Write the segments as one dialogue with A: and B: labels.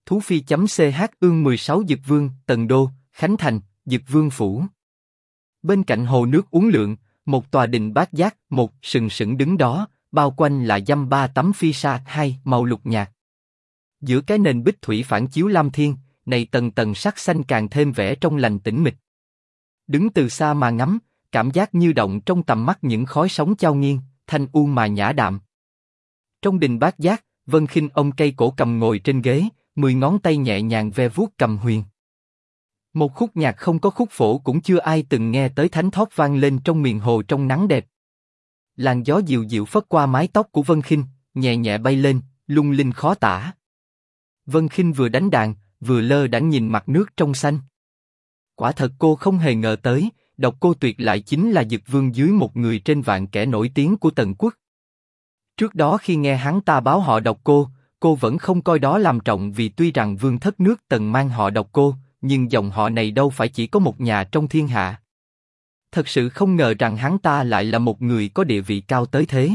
A: Thú Phi.ch ương 16 Dực Vương, Tần Đô, Khánh Thành, Dực Vương Phủ. Bên cạnh hồ nước uốn lượn, một tòa đình bát giác, một sừng sững đứng đó, bao quanh là dăm ba tấm phi sa, hai màu lục nhạt. Giữa cái nền bích thủy phản chiếu lam thiên, này tầng tầng sắc xanh càng thêm vẻ trong lành tĩnh mịch. Đứng từ xa mà ngắm, cảm giác như động trong tầm mắt những khói sóng chao nghiêng, thanh u mà nhã đạm. Trong đình bát giác, Vân Khinh ôm cây cổ cầm ngồi trên ghế, 10 ngón tay nhẹ nhàng ve vuốt cầm huyền. Một khúc nhạc không có khúc phổ cũng chưa ai từng nghe tới thánh thót vang lên trong miền hồ trong nắng đẹp. Làn gió dịu dịu phất qua mái tóc của Vân Khinh, nhẹ nhẹ bay lên, lung linh khó tả. Vân Khinh vừa đánh đàn, vừa lơ đãng nhìn mặt nước trong xanh. Quả thật cô không hề ngờ tới, Độc Cô Tuyệt lại chính là Dực Vương dưới một người trên vạn kẻ nổi tiếng của Tần Quốc. Trước đó khi nghe hắn ta báo họ Độc cô vẫn không coi đó làm trọng vì tuy rằng vương thất nước Tần mang họ Độc Cô, nhưng dòng họ này đâu phải chỉ có một nhà trong thiên hạ. Thật sự không ngờ rằng hắn ta lại là một người có địa vị cao tới thế.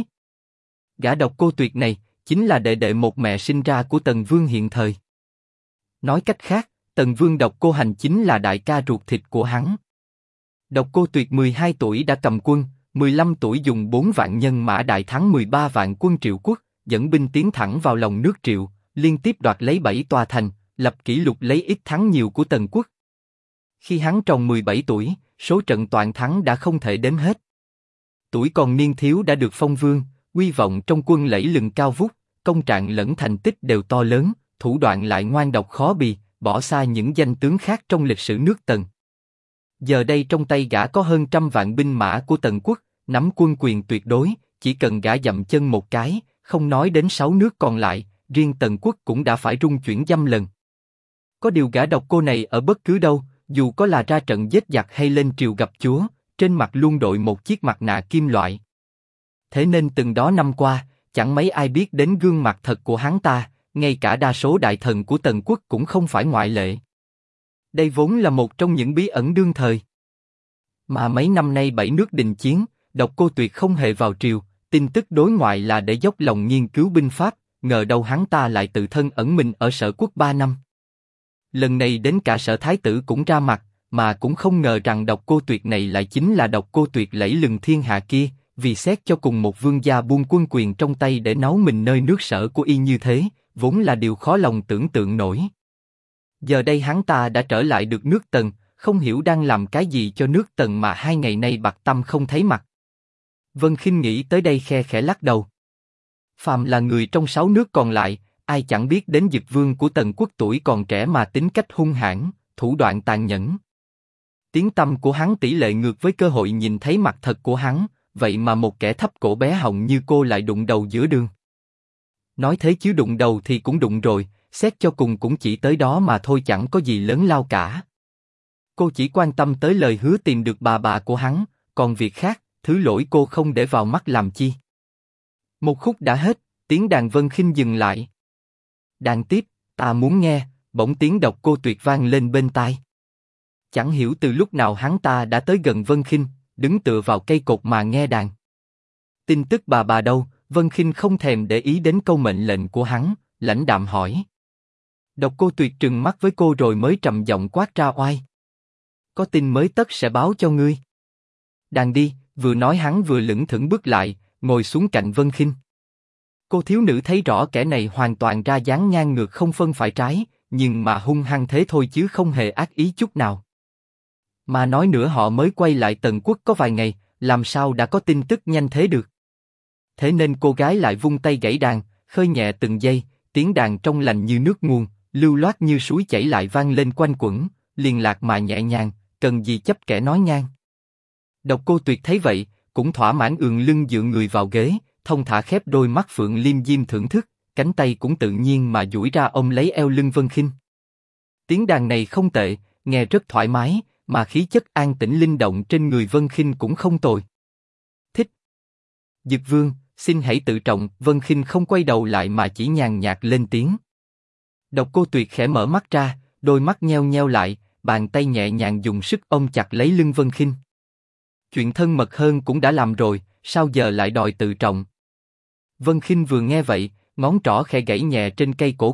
A: Gã Độc Cô Tuyệt này chính là đệ đệ một mẹ sinh ra của Tần Vương hiện thời. Nói cách khác, Tần Vương Độc Cô Hành chính là đại ca ruột thịt của hắn. Độc Cô Tuyệt 12 tuổi đã cầm quân, 15 tuổi dùng 4 vạn nhân mã đại thắng 13 vạn quân Triệu Quốc, dẫn binh tiến thẳng vào lòng nước Triệu, liên tiếp đoạt lấy 7 tòa thành, lập kỷ lục lấy ít thắng nhiều của Tần Quốc. Khi hắn tròn 17 tuổi, số trận toàn thắng đã không thể đếm hết. Tuổi còn niên thiếu đã được phong vương, uy vọng trong quân lẫy lừng cao vút, công trạng lẫn thành tích đều to lớn, thủ đoạn lại ngoan độc khó bì, bỏ xa những danh tướng khác trong lịch sử nước Tần. Giờ đây trong tay gã có hơn 100 vạn binh mã của Tần Quốc, nắm quân quyền tuyệt đối, chỉ cần gã dậm chân một cái, không nói đến 6 nước còn lại, riêng Tần Quốc cũng đã phải rung chuyển dăm lần. Có điều gã Độc Cô này ở bất cứ đâu, dù có là ra trận giết giặc hay lên triều gặp chúa, trên mặt luôn đội một chiếc mặt nạ kim loại. Thế nên từng đó năm qua, chẳng mấy ai biết đến gương mặt thật của hắn ta, ngay cả đa số đại thần của Tần Quốc cũng không phải ngoại lệ. Đây vốn là một trong những bí ẩn đương thời. Mà mấy năm nay 7 nước đình chiến, Độc Cô Tuyệt không hề vào triều, tin tức đối ngoại là để dốc lòng nghiên cứu binh pháp, ngờ đâu hắn ta lại tự thân ẩn mình ở Sở Quốc 3 năm. Lần này đến cả Sở Thái tử cũng ra mặt, mà cũng không ngờ rằng Độc Cô Tuyệt này lại chính là Độc Cô Tuyệt lẫy lừng thiên hạ kia, vì xét cho cùng một vương gia buông quân quyền trong tay để náu mình nơi nước Sở của y như thế, vốn là điều khó lòng tưởng tượng nổi. Giờ đây hắn ta đã trở lại được nước Tần, không hiểu đang làm cái gì cho nước Tần mà 2 ngày nay bặt tâm không thấy mặt. Vân Khinh nghĩ tới đây khe khẽ lắc đầu. Phàm là người trong 6 nước còn lại, ai chẳng biết đến Dực Vương của Tần Quốc tuổi còn trẻ mà tính cách hung hãn, thủ đoạn tàn nhẫn. Tiếng tăm của hắn tỷ lệ ngược với cơ hội nhìn thấy mặt thật của hắn, vậy mà một kẻ thấp cổ bé họng như cô lại đụng đầu giữa đường. Nói thế chứ đụng đầu thì cũng đụng rồi, xét cho cùng cũng chỉ tới đó mà thôi, chẳng có gì lớn lao cả. Cô chỉ quan tâm tới lời hứa tìm được bà của hắn, còn việc khác, thứ lỗi cô không để vào mắt làm chi. Một khúc đã hết, tiếng đàn Vân Khinh dừng lại. Đàn tiếp, ta muốn nghe, bỗng tiếng Độc Cô Tuyệt vang lên bên tai. Chẳng hiểu từ lúc nào hắn ta đã tới gần Vân Khinh, đứng tựa vào cây cột mà nghe đàn. Tin tức bà đâu? Vân Khinh không thèm để ý đến câu mệnh lệnh của hắn, lãnh đạm hỏi. Độc Cô Tuyệt trừng mắt với cô rồi mới trầm giọng quát ra oai. Có tin mới tất sẽ báo cho ngươi. Đàn đi, vừa nói hắn vừa lững thững bước lại, ngồi xuống cạnh Vân Khinh. Cô thiếu nữ thấy rõ kẻ này hoàn toàn ra dáng ngang ngược không phân phải trái, nhưng mà hung hăng thế thôi chứ không hề ác ý chút nào. Mà nói nữa họ mới quay lại Tần Quốc có vài ngày, làm sao đã có tin tức nhanh thế được. Thế nên cô gái lại vung tay gảy đàn, khơi nhẹ từng giây, tiếng đàn trong lành như nước nguồn, lưu loát như suối chảy lại vang lên quanh quẩn, liền lạc mà nhẹ nhàng, cần gì chấp kẻ nói ngang. Độc Cô Tuyệt thấy vậy, cũng thỏa mãn ườn lưng dựa người vào ghế, thông thả khép đôi mắt phượng liêm diêm thưởng thức, cánh tay cũng tự nhiên mà duỗi ra ôm lấy eo lưng Vân Khinh. Tiếng đàn này không tệ, nghe rất thoải mái, mà khí chất an tĩnh linh động trên người Vân Khinh cũng không tồi. Thích. Dực Vương, xin hãy tự trọng. Vân Khinh không quay đầu lại mà chỉ nhàn nhạt lên tiếng. Độc Cô Tuyệt khẽ mở mắt ra, đôi mắt nheo nheo lại, bàn tay nhẹ nhàng dùng sức ôm chặt lấy lưng Vân Khinh. Chuyện thân mật hơn cũng đã làm rồi, sao giờ lại đòi tự trọng? Vân Khinh vừa nghe vậy, ngón trỏ khẽ gảy nhẹ trên cây cổ cầm,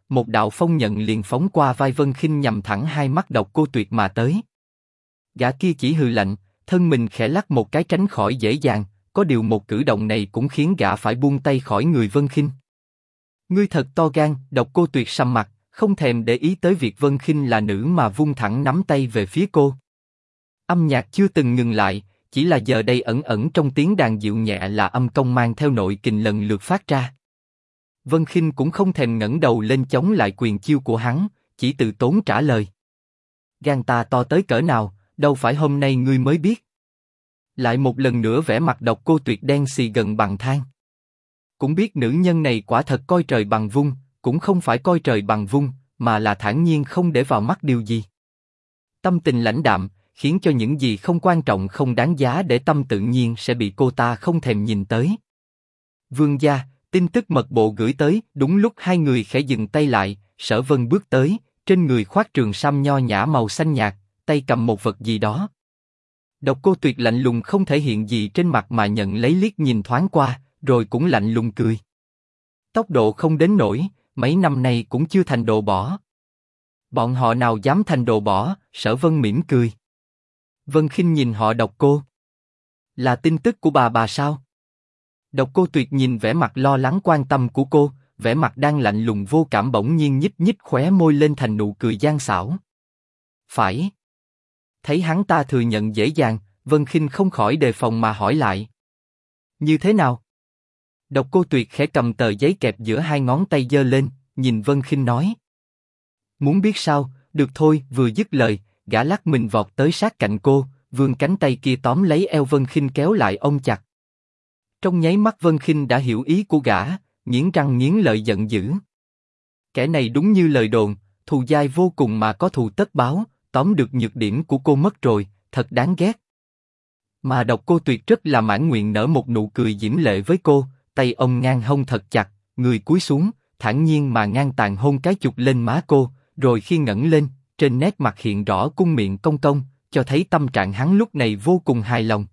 A: một đạo phong nhận liền phóng qua vai Vân Khinh nhằm thẳng hai mắt Độc Cô Tuyệt mà tới. Gã kia chỉ hừ lạnh, thân mình khẽ lắc một cái tránh khỏi dễ dàng, có điều một cử động này cũng khiến gã phải buông tay khỏi người Vân Khinh. Ngươi thật to gan, Độc Cô Tuyệt sầm mặt, không thèm để ý tới việc Vân Khinh là nữ mà vung thẳng nắm tay về phía cô. Âm nhạc chưa từng ngừng lại, chỉ là giờ đây ẩn ẩn trong tiếng đàn dịu nhẹ là âm công mang theo nội kình lần lượt phát ra. Vân Khinh cũng không thèm ngẩng đầu lên chống lại quyền chiêu của hắn, chỉ từ tốn trả lời. Gan ta to tới cỡ nào, đâu phải hôm nay ngươi mới biết. Lại một lần nữa vẻ mặt Độc Cô Tuyệt đen xì gần bằng than. Cũng biết nữ nhân này quả thật coi trời bằng vung, cũng không phải coi trời bằng vung, mà là thản nhiên không để vào mắt điều gì. Tâm tình lãnh đạm, khiến cho những gì không quan trọng không đáng giá để tâm tự nhiên sẽ bị cô ta không thèm nhìn tới. Vương gia, tin tức mật bộ gửi tới, đúng lúc hai người khẽ dừng tay lại, Sở Vân bước tới, trên người khoác trường sam nho nhã màu xanh nhạt, tay cầm một vật gì đó. Độc Cô Tuyệt lạnh lùng không thể hiện gì trên mặt mà nhận lấy liếc nhìn thoáng qua, rồi cũng lạnh lùng cười. Tốc độ không đến nổi, mấy năm nay cũng chưa thành đồ bỏ. Bọn họ nào dám thành đồ bỏ, Sở Vân mỉm cười. Vân Khinh nhìn họ Độc Cô. Là tin tức của bà sao? Độc Cô Tuyệt nhìn vẻ mặt lo lắng quan tâm của cô, vẻ mặt đang lạnh lùng vô cảm bỗng nhiên nhích nhích khóe môi lên thành nụ cười gian xảo. Phải. Thấy hắn ta thừa nhận dễ dàng, Vân Khinh không khỏi đề phòng mà hỏi lại. Như thế nào? Độc Cô Tuyệt khẽ cầm tờ giấy kẹp giữa hai ngón tay giơ lên, nhìn Vân Khinh nói. Muốn biết sao, được thôi, vừa dứt lời, gã lắc mình vọt tới sát cạnh cô, vươn cánh tay kia tóm lấy eo Vân Khinh kéo lại ôm chặt. Trong nháy mắt Vân Khinh đã hiểu ý của gã, nghiến răng nghiến lợi giận dữ. Kẻ này đúng như lời đồn, thù dai vô cùng mà có thù tất báo, tóm được nhược điểm của cô mất rồi, thật đáng ghét. Mà Độc Cô Tuyệt rất là mãn nguyện nở một nụ cười diễm lệ với cô, tay ông ngang hông thật chặt, người cúi xuống, thản nhiên mà ngang tàn hôn cái chụp lên má cô, rồi khi ngẩng lên, trên nét mặt hiện rõ cung miệng cong cong, cho thấy tâm trạng hắn lúc này vô cùng hài lòng.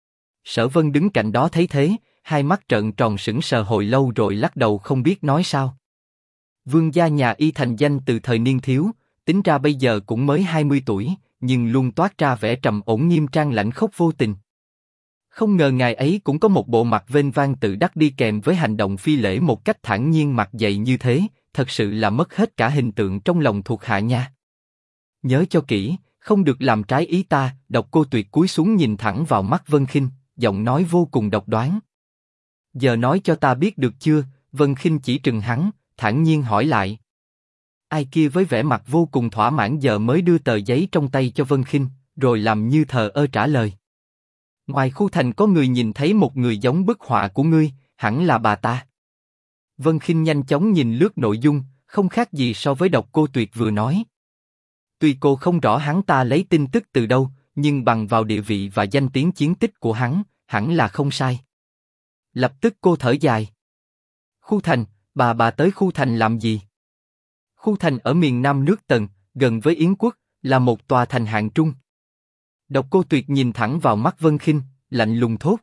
A: Sở Vân đứng cạnh đó thấy thế, hai mắt trợn tròn sững sờ hồi lâu rồi lắc đầu không biết nói sao. Vương gia nhà y thành danh từ thời niên thiếu, tính ra bây giờ cũng mới 20 tuổi, nhưng luôn toát ra vẻ trầm ổn nghiêm trang lãnh khốc vô tình. Không ngờ ngài ấy cũng có một bộ mặt vênh vang tự đắc đi kèm với hành động phi lễ một cách thản nhiên mặt dày như thế, thật sự là mất hết cả hình tượng trong lòng thuộc hạ nha. Nhớ cho kỹ, không được làm trái ý ta. Độc Cô Tuyệt cúi xuống nhìn thẳng vào mắt Vân Khinh, giọng nói vô cùng độc đoán. Giờ nói cho ta biết được chưa? Vân Khinh chỉ trừng hắn, thản nhiên hỏi lại. Ai kia với vẻ mặt vô cùng thỏa mãn giờ mới đưa tờ giấy trong tay cho Vân Khinh, rồi làm như thờ ơ trả lời. Ngoài khu thành có người nhìn thấy một người giống bức họa của ngươi, hẳn là bà ta. Vân Khinh nhanh chóng nhìn lướt nội dung, không khác gì so với Độc Cô Tuyệt vừa nói. Tuy cô không rõ hắn ta lấy tin tức từ đâu, nhưng bằng vào địa vị và danh tiếng chiến tích của hắn, hẳn là không sai. Lập tức cô thở dài. Khu thành, bà tới khu thành làm gì? Khu thành ở miền Nam nước Tần, gần với Yến quốc, là một tòa thành hạng trung. Độc Cô Tuyệt nhìn thẳng vào mắt Vân Khinh, lạnh lùng thốt.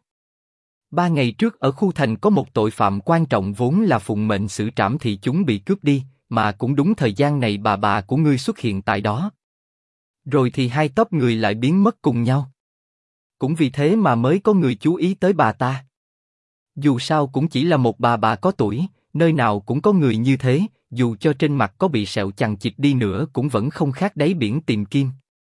A: 3 ngày trước ở khu thành có một tội phạm quan trọng vốn là phụng mệnh xử trảm thì chúng bị cướp đi, mà cũng đúng thời gian này bà của ngươi xuất hiện tại đó. Rồi thì hai tốp người lại biến mất cùng nhau. Cũng vì thế mà mới có người chú ý tới bà ta. Dù sao cũng chỉ là một bà có tuổi, nơi nào cũng có người như thế, dù cho trên mặt có bị sẹo chằng chịt đi nữa cũng vẫn không khác đáy biển tìm kim.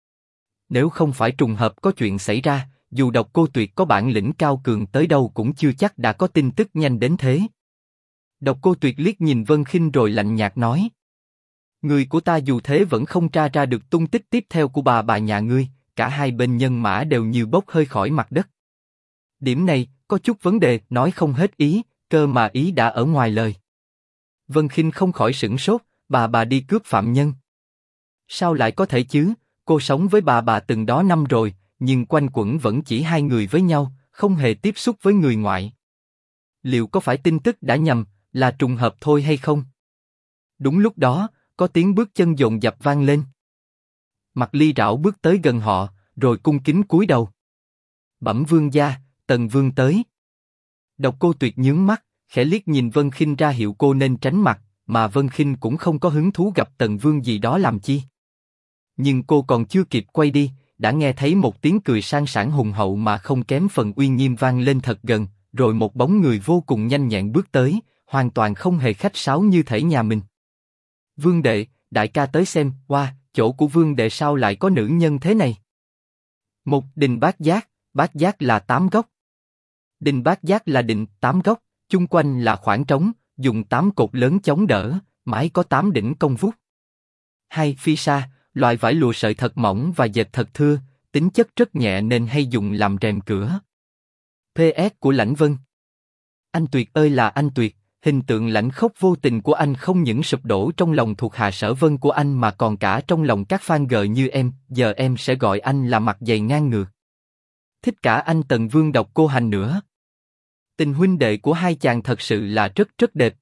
A: Nếu không phải trùng hợp có chuyện xảy ra, dù Độc Cô Tuyệt có bản lĩnh cao cường tới đâu cũng chưa chắc đã có tin tức nhanh đến thế. Độc Cô Tuyệt liếc nhìn Vân Khinh rồi lạnh nhạt nói. Người của ta dù thế vẫn không tra ra được tung tích tiếp theo của bà nhà ngươi, cả hai bên nhân mã đều như bốc hơi khỏi mặt đất. Điểm này, có chút vấn đề, nói không hết ý, cơ mà ý đã ở ngoài lời. Vân Khinh không khỏi sửng sốt, bà đi cướp phạm nhân. Sao lại có thể chứ, cô sống với bà từng đó năm rồi, nhưng quanh quẩn vẫn chỉ hai người với nhau, không hề tiếp xúc với người ngoại. Liệu có phải tin tức đã nhầm, là trùng hợp thôi hay không? Đúng lúc đó, có tiếng bước chân dồn dập vang lên. Mạc Ly Rảo bước tới gần họ, rồi cung kính cúi đầu. Bẩm vương gia, Tần vương tới. Độc Cô Tuyệt nhướng mắt, khẽ liếc nhìn Vân Khinh ra hiệu cô nên tránh mặt, mà Vân Khinh cũng không có hứng thú gặp Tần Vương gì đó làm chi. Nhưng cô còn chưa kịp quay đi, đã nghe thấy một tiếng cười sang sảng hùng hậu mà không kém phần uy nghiêm vang lên thật gần, rồi một bóng người vô cùng nhanh nhẹn bước tới, hoàn toàn không hề khách sáo như thể nhà mình. Vương đệ, đại ca tới xem, chỗ của Vương đệ sao lại có nữ nhân thế này? Một đình bát giác là 8 góc. Đình bát giác là đình 8 góc, chung quanh là khoảng trống, dùng 8 cột lớn chống đỡ, mái có 8 đỉnh cong vút. 2. Phi sa, loại vải lụa sợi thật mỏng và dệt thật thưa, tính chất rất nhẹ nên hay dùng làm rèm cửa. PS của Lãnh Vân. Anh Tuyệt ơi là anh Tuyệt, hình tượng lãnh khốc vô tình của anh không những sụp đổ trong lòng thuộc hạ Sở Vân của anh mà còn cả trong lòng các fan girl như em, giờ em sẽ gọi anh là mặt dày ngang ngược. Thích cả anh Tần Vương Độc Cô Hành nữa. Tình huynh đệ của hai chàng thật sự là rất rất đẹp,